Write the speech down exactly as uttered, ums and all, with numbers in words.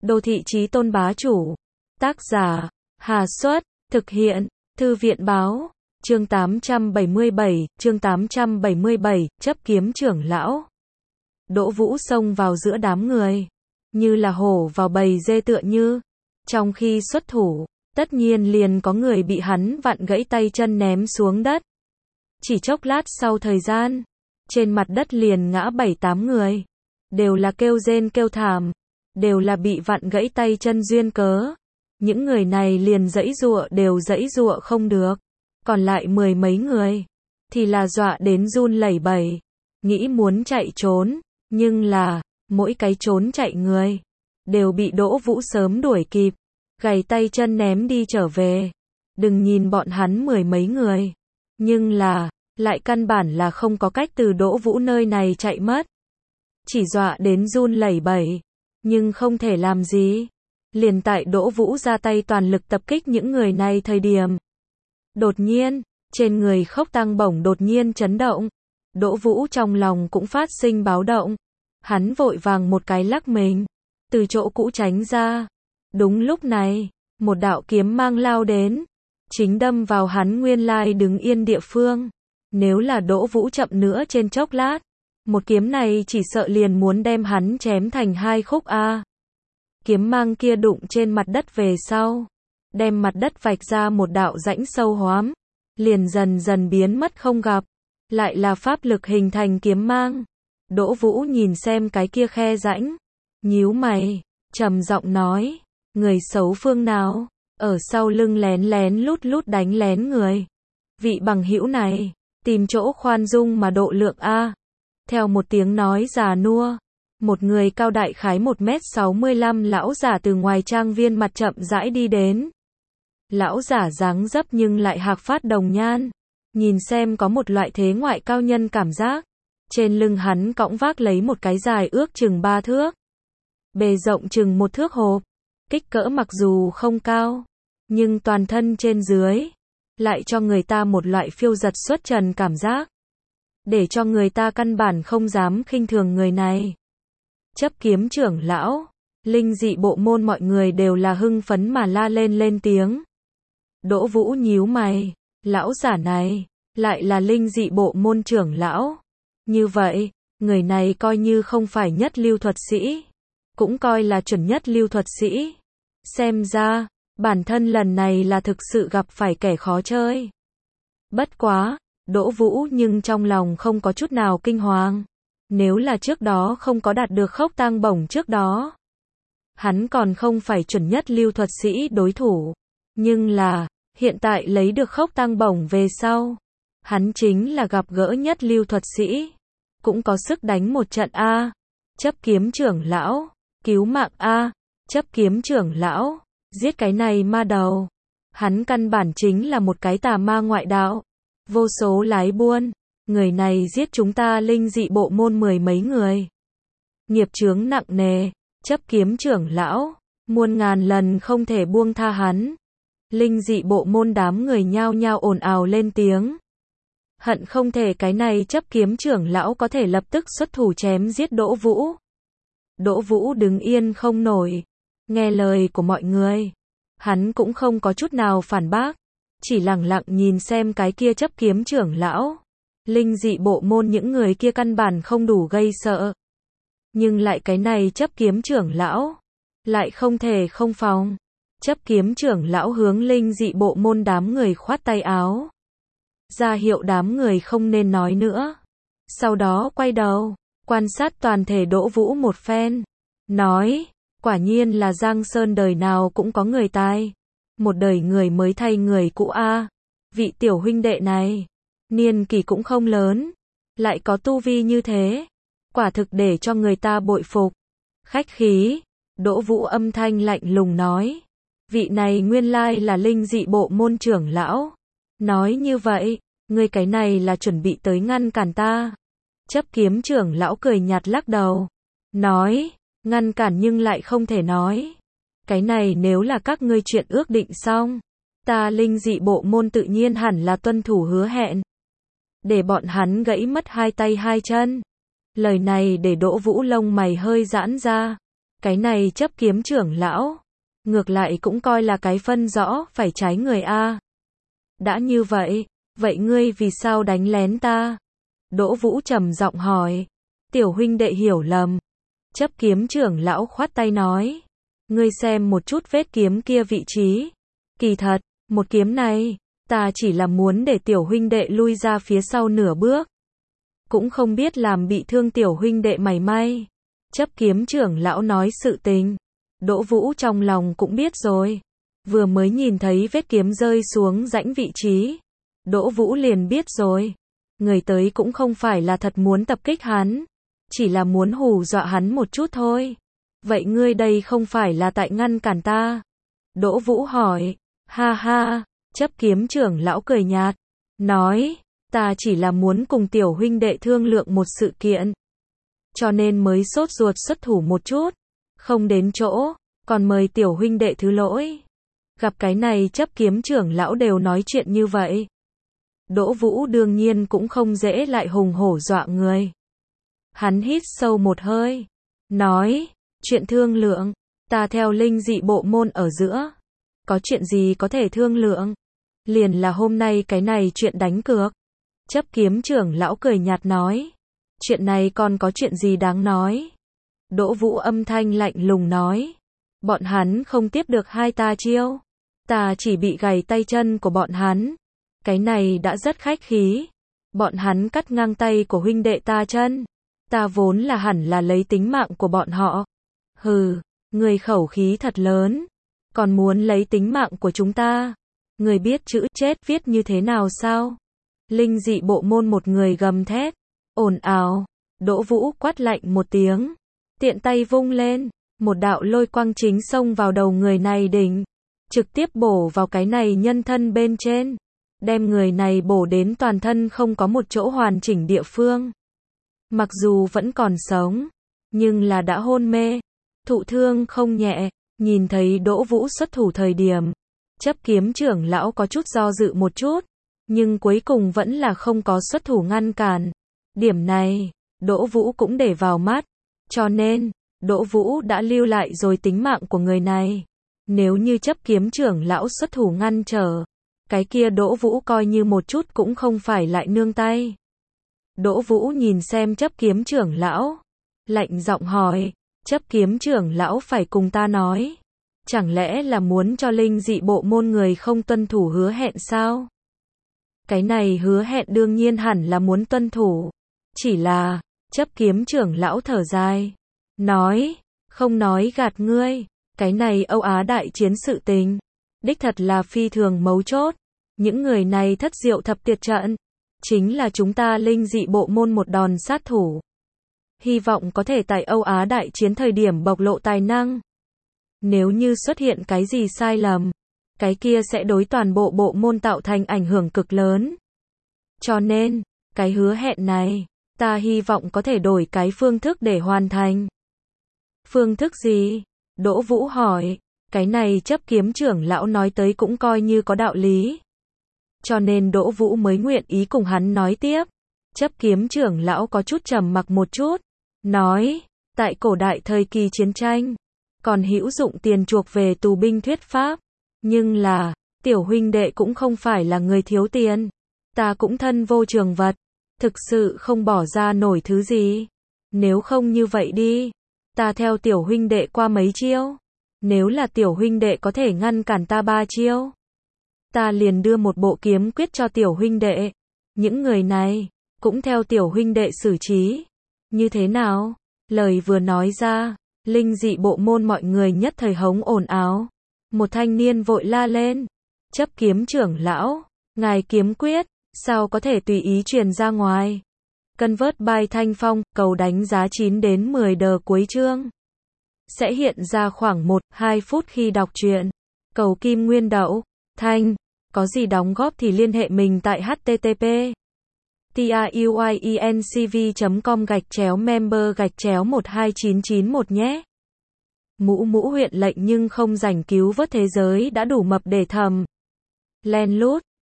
Đô thị chí tôn bá chủ. Tác giả, Hà Xuất, thực hiện, Thư viện báo, chương tám trăm bảy mươi bảy, chương tám trăm bảy mươi bảy, chấp kiếm trưởng lão. Đỗ Vũ xông vào giữa đám người, như là hổ vào bầy dê tựa như. Trong khi xuất thủ, tất nhiên liền có người bị hắn vặn gãy tay chân ném xuống đất. Chỉ chốc lát sau thời gian, trên mặt đất liền ngã bảy tám người. Đều là kêu rên kêu thảm, đều là bị vặn gãy tay chân duyên cớ. Những người này liền giãy giụa đều giãy giụa không được. Còn lại mười mấy người, thì là dọa đến run lẩy bẩy, nghĩ muốn chạy trốn, nhưng là, mỗi cái trốn chạy người, đều bị Đỗ Vũ sớm đuổi kịp, gầy tay chân ném đi trở về. Đừng nhìn bọn hắn mười mấy người, nhưng là, lại căn bản là không có cách từ Đỗ Vũ nơi này chạy mất. Chỉ dọa đến run lẩy bẩy, nhưng không thể làm gì. Liền tại Đỗ Vũ ra tay toàn lực tập kích những người này thời điểm. Đột nhiên, trên người Khốc Tăng Bổng đột nhiên chấn động. Đỗ Vũ trong lòng cũng phát sinh báo động. Hắn vội vàng một cái lắc mình, từ chỗ cũ tránh ra. Đúng lúc này, một đạo kiếm mang lao đến, chính đâm vào hắn nguyên lai đứng yên địa phương. Nếu là Đỗ Vũ chậm nữa trên chốc lát, một kiếm này chỉ sợ liền muốn đem hắn chém thành hai khúc a. Kiếm mang kia đụng trên mặt đất về sau, đem mặt đất vạch ra một đạo rãnh sâu hoắm, liền dần dần biến mất không gặp. Lại là pháp lực hình thành kiếm mang. Đỗ Vũ nhìn xem cái kia khe rãnh, nhíu mày, trầm giọng nói, người xấu phương nào, ở sau lưng lén lén lút lút đánh lén người. Vị bằng hữu này, tìm chỗ khoan dung mà độ lượng a. Theo một tiếng nói già nua, một người cao đại khái một mét sáu mươi lăm lão giả từ ngoài trang viên mặt chậm rãi đi đến. Lão giả dáng dấp nhưng lại hạc phát đồng nhan, nhìn xem có một loại thế ngoại cao nhân cảm giác. Trên lưng hắn cõng vác lấy một cái dài ước chừng ba thước, bề rộng chừng một thước hộp. Kích cỡ mặc dù không cao, nhưng toàn thân trên dưới lại cho người ta một loại phiêu giật xuất trần cảm giác, để cho người ta căn bản không dám khinh thường người này. Chấp kiếm trưởng lão, linh dị bộ môn mọi người đều là hưng phấn mà la lên lên tiếng. Đỗ Vũ nhíu mày, lão giả này, lại là linh dị bộ môn trưởng lão. Như vậy, người này coi như không phải nhất lưu thuật sĩ, cũng coi là chuẩn nhất lưu thuật sĩ. Xem ra, bản thân lần này là thực sự gặp phải kẻ khó chơi. Bất quá, Đỗ Vũ nhưng trong lòng không có chút nào kinh hoàng. Nếu là trước đó không có đạt được Khốc Tăng Bổng trước đó, hắn còn không phải chuẩn nhất lưu thuật sĩ đối thủ. Nhưng là, hiện tại lấy được Khốc Tăng Bổng về sau, hắn chính là gặp gỡ nhất lưu thuật sĩ, cũng có sức đánh một trận a. Chấp kiếm trưởng lão, cứu mạng a. Chấp kiếm trưởng lão, giết cái này ma đầu. Hắn căn bản chính là một cái tà ma ngoại đạo, vô số lái buôn. Người này giết chúng ta linh dị bộ môn mười mấy người, nghiệp chướng nặng nề. Chấp kiếm trưởng lão, muôn ngàn lần không thể buông tha hắn. Linh dị bộ môn đám người nhao nhao ồn ào lên tiếng, hận không thể cái này chấp kiếm trưởng lão có thể lập tức xuất thủ chém giết Đỗ Vũ. Đỗ Vũ đứng yên không nổi, nghe lời của mọi người, hắn cũng không có chút nào phản bác, chỉ lặng lặng nhìn xem cái kia chấp kiếm trưởng lão. Linh dị bộ môn những người kia căn bản không đủ gây sợ, nhưng lại cái này chấp kiếm trưởng lão, lại không thể không phòng. Chấp kiếm trưởng lão hướng linh dị bộ môn đám người khoát tay áo, ra hiệu đám người không nên nói nữa. Sau đó quay đầu, quan sát toàn thể Đỗ Vũ một phen, nói, quả nhiên là Giang Sơn đời nào cũng có người tài, một đời người mới thay người cũ a. Vị tiểu huynh đệ này, niên kỷ cũng không lớn, lại có tu vi như thế, quả thực để cho người ta bội phục. Khách khí, Đỗ Vũ âm thanh lạnh lùng nói, vị này nguyên lai là linh dị bộ môn trưởng lão. Nói như vậy, ngươi cái này là chuẩn bị tới ngăn cản ta. Chấp kiếm trưởng lão cười nhạt lắc đầu, nói, ngăn cản nhưng lại không thể nói. Cái này nếu là các ngươi chuyện ước định xong, ta linh dị bộ môn tự nhiên hẳn là tuân thủ hứa hẹn, để bọn hắn gãy mất hai tay hai chân. Lời này để Đỗ Vũ lông mày hơi giãn ra. Cái này chấp kiếm trưởng lão, ngược lại cũng coi là cái phân rõ phải trái người a. Đã như vậy, vậy ngươi vì sao đánh lén ta? Đỗ Vũ trầm giọng hỏi. Tiểu huynh đệ hiểu lầm. Chấp kiếm trưởng lão khoát tay nói. Ngươi xem một chút vết kiếm kia vị trí. Kỳ thật, một kiếm này, ta chỉ là muốn để tiểu huynh đệ lui ra phía sau nửa bước. Cũng không biết làm bị thương tiểu huynh đệ mảy may. Chấp kiếm trưởng lão nói sự tình. Đỗ Vũ trong lòng cũng biết rồi. Vừa mới nhìn thấy vết kiếm rơi xuống rãnh vị trí. Đỗ Vũ liền biết rồi. Người tới cũng không phải là thật muốn tập kích hắn. Chỉ là muốn hù dọa hắn một chút thôi. Vậy ngươi đây không phải là tại ngăn cản ta? Đỗ Vũ hỏi. Ha ha, chấp kiếm trưởng lão cười nhạt. Nói, ta chỉ là muốn cùng tiểu huynh đệ thương lượng một sự kiện. Cho nên mới sốt ruột xuất thủ một chút. Không đến chỗ, còn mời tiểu huynh đệ thứ lỗi. Gặp cái này chấp kiếm trưởng lão đều nói chuyện như vậy. Đỗ Vũ đương nhiên cũng không dễ lại hùng hổ dọa người. Hắn hít sâu một hơi. Nói, chuyện thương lượng, ta theo linh dị bộ môn ở giữa. Có chuyện gì có thể thương lượng? Liền là hôm nay cái này chuyện đánh cược. Chấp kiếm trưởng lão cười nhạt nói. Chuyện này còn có chuyện gì đáng nói? Đỗ Vũ âm thanh lạnh lùng nói. Bọn hắn không tiếp được hai ta chiêu. Ta chỉ bị gãy tay chân của bọn hắn. Cái này đã rất khách khí. Bọn hắn cắt ngang tay của huynh đệ ta chân. Ta vốn là hẳn là lấy tính mạng của bọn họ. Hừ, người khẩu khí thật lớn. Còn muốn lấy tính mạng của chúng ta. Người biết chữ chết viết như thế nào sao? Linh dị bộ môn một người gầm thét. Ồn ào. Đỗ Vũ quát lạnh một tiếng. Tiện tay vung lên. Một đạo lôi quang chính xông vào đầu người này đỉnh. Trực tiếp bổ vào cái này nhân thân bên trên. Đem người này bổ đến toàn thân không có một chỗ hoàn chỉnh địa phương. Mặc dù vẫn còn sống, nhưng là đã hôn mê. Thụ thương không nhẹ. Nhìn thấy Đỗ Vũ xuất thủ thời điểm. Chấp kiếm trưởng lão có chút do dự một chút. Nhưng cuối cùng vẫn là không có xuất thủ ngăn cản. Điểm này, Đỗ Vũ cũng để vào mắt. Cho nên, Đỗ Vũ đã lưu lại rồi tính mạng của người này. Nếu như chấp kiếm trưởng lão xuất thủ ngăn trở, cái kia Đỗ Vũ coi như một chút cũng không phải lại nương tay. Đỗ Vũ nhìn xem chấp kiếm trưởng lão. Lạnh giọng hỏi, chấp kiếm trưởng lão phải cùng ta nói. Chẳng lẽ là muốn cho linh dị bộ môn người không tuân thủ hứa hẹn sao? Cái này hứa hẹn đương nhiên hẳn là muốn tuân thủ. Chỉ là, chấp kiếm trưởng lão thở dài. Nói, không nói gạt ngươi. Cái này Âu Á đại chiến sự tình. Đích thật là phi thường mấu chốt. Những người này thất diệu thập tuyệt trận. Chính là chúng ta linh dị bộ môn một đòn sát thủ. Hy vọng có thể tại Âu Á đại chiến thời điểm bộc lộ tài năng. Nếu như xuất hiện cái gì sai lầm, cái kia sẽ đối toàn bộ bộ môn tạo thành ảnh hưởng cực lớn. Cho nên, cái hứa hẹn này, ta hy vọng có thể đổi cái phương thức để hoàn thành. Phương thức gì? Đỗ Vũ hỏi. Cái này chấp kiếm trưởng lão nói tới cũng coi như có đạo lý. Cho nên Đỗ Vũ mới nguyện ý cùng hắn nói tiếp. Chấp kiếm trưởng lão có chút trầm mặc một chút. Nói, tại cổ đại thời kỳ chiến tranh, còn hữu dụng tiền chuộc về tù binh thuyết pháp. Nhưng là, tiểu huynh đệ cũng không phải là người thiếu tiền. Ta cũng thân vô trường vật. Thực sự không bỏ ra nổi thứ gì. Nếu không như vậy đi. Ta theo tiểu huynh đệ qua mấy chiêu. Nếu là tiểu huynh đệ có thể ngăn cản ta ba chiêu. Ta liền đưa một bộ kiếm quyết cho tiểu huynh đệ. Những người này, cũng theo tiểu huynh đệ xử trí. Như thế nào? Lời vừa nói ra, linh dị bộ môn mọi người nhất thời hống ồn ào. Một thanh niên vội la lên. Chấp kiếm trưởng lão, ngài kiếm quyết, sao có thể tùy ý truyền ra ngoài? Convert by Thanh Phong, cầu đánh giá chín đến mười đờ cuối chương. Sẽ hiện ra khoảng một đến hai phút khi đọc truyện. Cầu kim nguyên đậu, Thanh, có gì đóng góp thì liên hệ mình tại h t t p truyencv chấm com gạch chéo member gạch chéo một hai chín chín một nhé. Mũ mũ huyện lệnh nhưng không rảnh cứu vớt thế giới đã đủ mập để thầm. Len lút.